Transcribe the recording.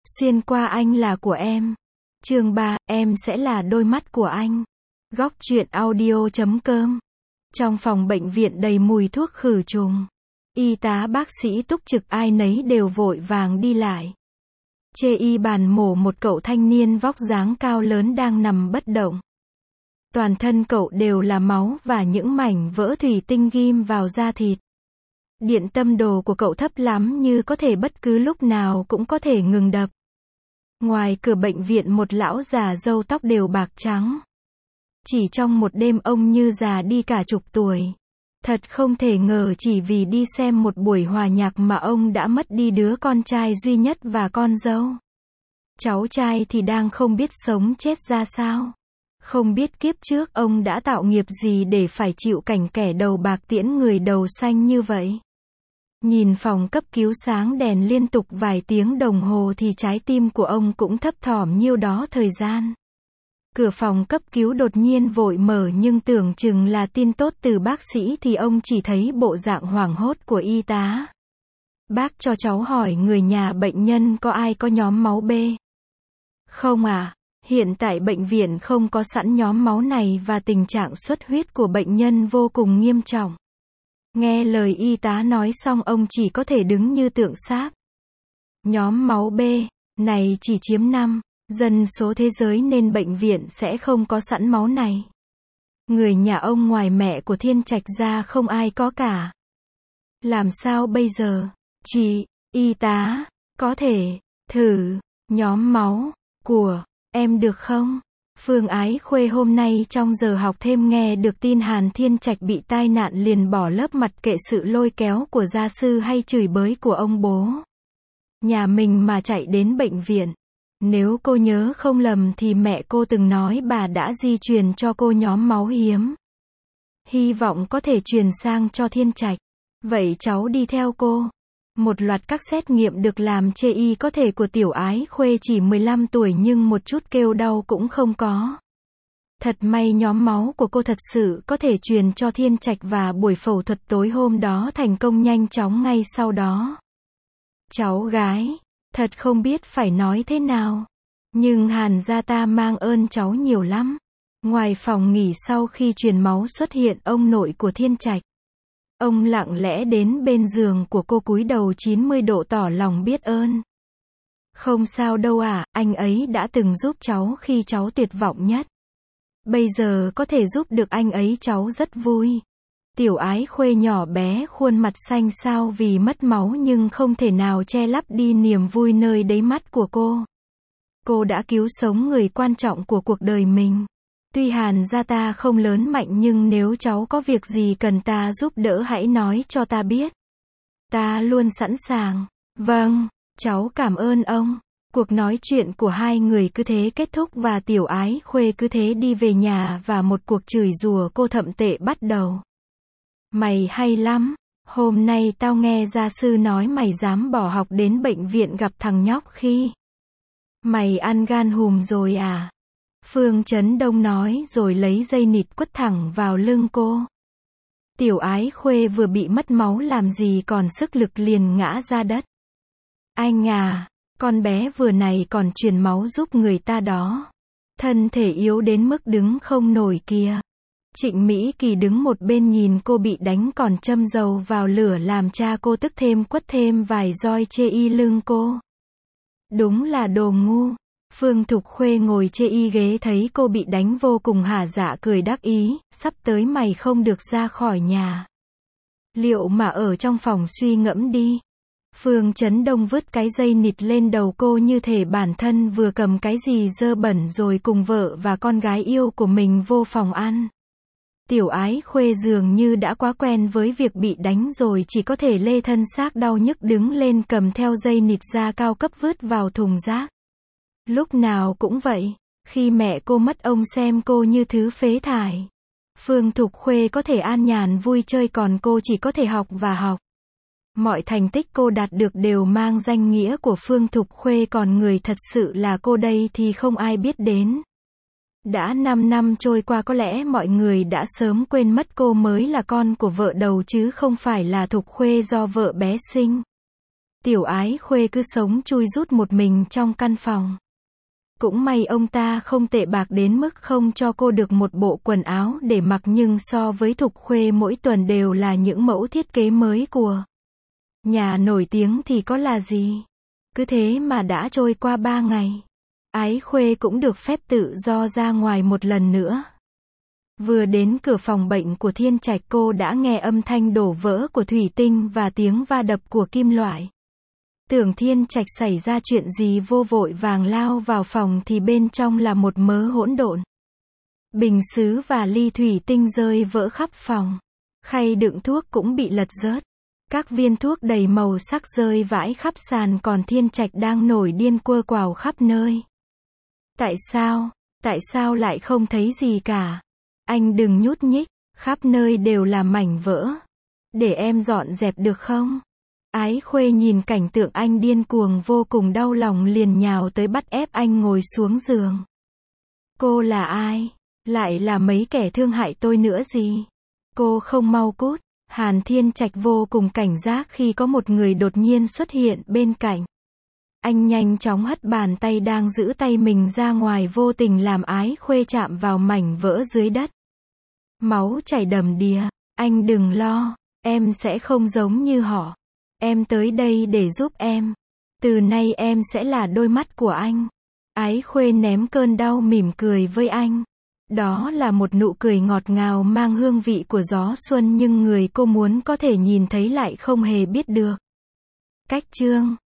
Xuyên qua anh là của em. Chương 3, em sẽ là đôi mắt của anh. Góc truyện audio.com. Trong phòng bệnh viện đầy mùi thuốc khử trùng. Y tá bác sĩ túc trực ai nấy đều vội vàng đi lại. Chê y bàn mổ một cậu thanh niên vóc dáng cao lớn đang nằm bất động. Toàn thân cậu đều là máu và những mảnh vỡ thủy tinh ghim vào da thịt. Điện tâm đồ của cậu thấp lắm như có thể bất cứ lúc nào cũng có thể ngừng đập. Ngoài cửa bệnh viện một lão già râu tóc đều bạc trắng. Chỉ trong một đêm ông như già đi cả chục tuổi. Thật không thể ngờ chỉ vì đi xem một buổi hòa nhạc mà ông đã mất đi đứa con trai duy nhất và con dâu. Cháu trai thì đang không biết sống chết ra sao. Không biết kiếp trước ông đã tạo nghiệp gì để phải chịu cảnh kẻ đầu bạc tiễn người đầu xanh như vậy. Nhìn phòng cấp cứu sáng đèn liên tục vài tiếng đồng hồ thì trái tim của ông cũng thấp thỏm nhiêu đó thời gian. Cửa phòng cấp cứu đột nhiên vội mở nhưng tưởng chừng là tin tốt từ bác sĩ thì ông chỉ thấy bộ dạng hoảng hốt của y tá. Bác cho cháu hỏi người nhà bệnh nhân có ai có nhóm máu B? Không à, hiện tại bệnh viện không có sẵn nhóm máu này và tình trạng xuất huyết của bệnh nhân vô cùng nghiêm trọng. Nghe lời y tá nói xong ông chỉ có thể đứng như tượng sáp. Nhóm máu B này chỉ chiếm 5% dân số thế giới nên bệnh viện sẽ không có sẵn máu này. Người nhà ông ngoài mẹ của Thiên Trạch ra không ai có cả. Làm sao bây giờ? Chị, y tá, có thể thử nhóm máu của em được không? Phương Ái Khuê hôm nay trong giờ học thêm nghe được tin Hàn Thiên Trạch bị tai nạn liền bỏ lớp mặt kệ sự lôi kéo của gia sư hay chửi bới của ông bố nhà mình mà chạy đến bệnh viện. Nếu cô nhớ không lầm thì mẹ cô từng nói bà đã di truyền cho cô nhóm máu hiếm. Hy vọng có thể truyền sang cho Thiên Trạch. Vậy cháu đi theo cô. Một loạt các xét nghiệm được làm chê y có thể của Tiểu Ái Khuê chỉ 15 tuổi nhưng một chút kêu đau cũng không có. Thật may nhóm máu của cô thật sự có thể truyền cho Thiên Trạch và buổi phẫu thuật tối hôm đó thành công nhanh chóng ngay sau đó. Cháu gái, thật không biết phải nói thế nào. Nhưng Hàn gia ta mang ơn cháu nhiều lắm. Ngoài phòng nghỉ sau khi truyền máu xuất hiện ông nội của Thiên Trạch. Ông lặng lẽ đến bên giường của cô cúi đầu 90 độ tỏ lòng biết ơn. Không sao đâu à, anh ấy đã từng giúp cháu khi cháu tuyệt vọng nhất. Bây giờ có thể giúp được anh ấy cháu rất vui. Tiểu Ái Khuê nhỏ bé khuôn mặt xanh xao vì mất máu nhưng không thể nào che lấp đi niềm vui nơi đáy mắt của cô. Cô đã cứu sống người quan trọng của cuộc đời mình. Tuy Hàn gia ta không lớn mạnh nhưng nếu cháu có việc gì cần ta giúp đỡ hãy nói cho ta biết. Ta luôn sẵn sàng. Vâng, cháu cảm ơn ông. Cuộc nói chuyện của hai người cứ thế kết thúc và Tiểu Ái Khuê cứ thế đi về nhà và một cuộc chửi rủa cô thậm tệ bắt đầu. Mày hay lắm. Hôm nay tao nghe gia sư nói mày dám bỏ học đến bệnh viện gặp thằng nhóc khi. Mày ăn gan hùm rồi à? Phương Chấn Đông nói rồi lấy dây nịt quất thẳng vào lưng cô. Tiểu Ái Khuê vừa bị mất máu làm gì còn sức lực liền ngã ra đất. Anh à, con bé vừa này còn truyền máu giúp người ta đó. Thân thể yếu đến mức đứng không nổi kìa. Trịnh Mỹ Kỳ đứng một bên nhìn cô bị đánh còn châm dầu vào lửa làm cha cô tức thêm quất thêm vài roi chê y lưng cô. Đúng là đồ ngu. Phương Thục Khuê ngồi chê y ghế thấy cô bị đánh vô cùng hả dạ cười đắc ý, sắp tới mày không được ra khỏi nhà. Liệu mà ở trong phòng suy ngẫm đi. Phương Chấn Đông vứt cái dây nịt lên đầu cô như thể bản thân vừa cầm cái gì dơ bẩn rồi cùng vợ và con gái yêu của mình vô phòng ăn. Tiểu Ái Khuê dường như đã quá quen với việc bị đánh rồi chỉ có thể lê thân xác đau nhức đứng lên cầm theo dây nịt da cao cấp vứt vào thùng rác. Lúc nào cũng vậy, khi mẹ cô mất ông xem cô như thứ phế thải. Phương Thục Khuê có thể an nhàn vui chơi còn cô chỉ có thể học và học. Mọi thành tích cô đạt được đều mang danh nghĩa của Phương Thục Khuê còn người thật sự là cô đây thì không ai biết đến. Đã 5 năm trôi qua có lẽ mọi người đã sớm quên mất cô mới là con của vợ đầu chứ không phải là Thục Khuê do vợ bé sinh. Tiểu Ái Khuê cứ sống chui rút một mình trong căn phòng. Cũng may ông ta không tệ bạc đến mức không cho cô được một bộ quần áo để mặc, nhưng so với Thục Khuê mỗi tuần đều là những mẫu thiết kế mới của nhà nổi tiếng thì có là gì. Cứ thế mà đã trôi qua 3 ngày. Ái Khuê cũng được phép tự do ra ngoài một lần nữa. Vừa đến cửa phòng bệnh của Thiên Trạch, cô đã nghe âm thanh đổ vỡ của thủy tinh và tiếng va đập của kim loại. Tưởng Thiên Trạch xảy ra chuyện gì, vô vội vàng lao vào phòng thì bên trong là một mớ hỗn độn. Bình sứ và ly thủy tinh rơi vỡ khắp phòng. Khay đựng thuốc cũng bị lật rớt. Các viên thuốc đầy màu sắc rơi vãi khắp sàn, còn Thiên Trạch đang nổi điên quơ quào khắp nơi. Tại sao lại không thấy gì cả? Anh đừng nhúc nhích, khắp nơi đều là mảnh vỡ. Để em dọn dẹp được không? Ái Khuê nhìn cảnh tượng anh điên cuồng vô cùng đau lòng, liền nhào tới bắt ép anh ngồi xuống giường. Cô là ai? Lại là mấy kẻ thương hại tôi nữa gì? Cô không mau cút. Hàn Thiên Trạch vô cùng cảnh giác khi có một người đột nhiên xuất hiện bên cạnh. Anh nhanh chóng hất bàn tay đang giữ tay mình ra ngoài, vô tình làm Ái Khuê chạm vào mảnh vỡ dưới đất. Máu chảy đầm đìa. Anh đừng lo, em sẽ không giống như họ. Em tới đây để giúp em. Từ nay em sẽ là đôi mắt của anh. Ái Khuê ném cơn đau, mỉm cười với anh. Đó là một nụ cười ngọt ngào mang hương vị của gió xuân, nhưng người cô muốn có thể nhìn thấy lại không hề biết được. Cách chương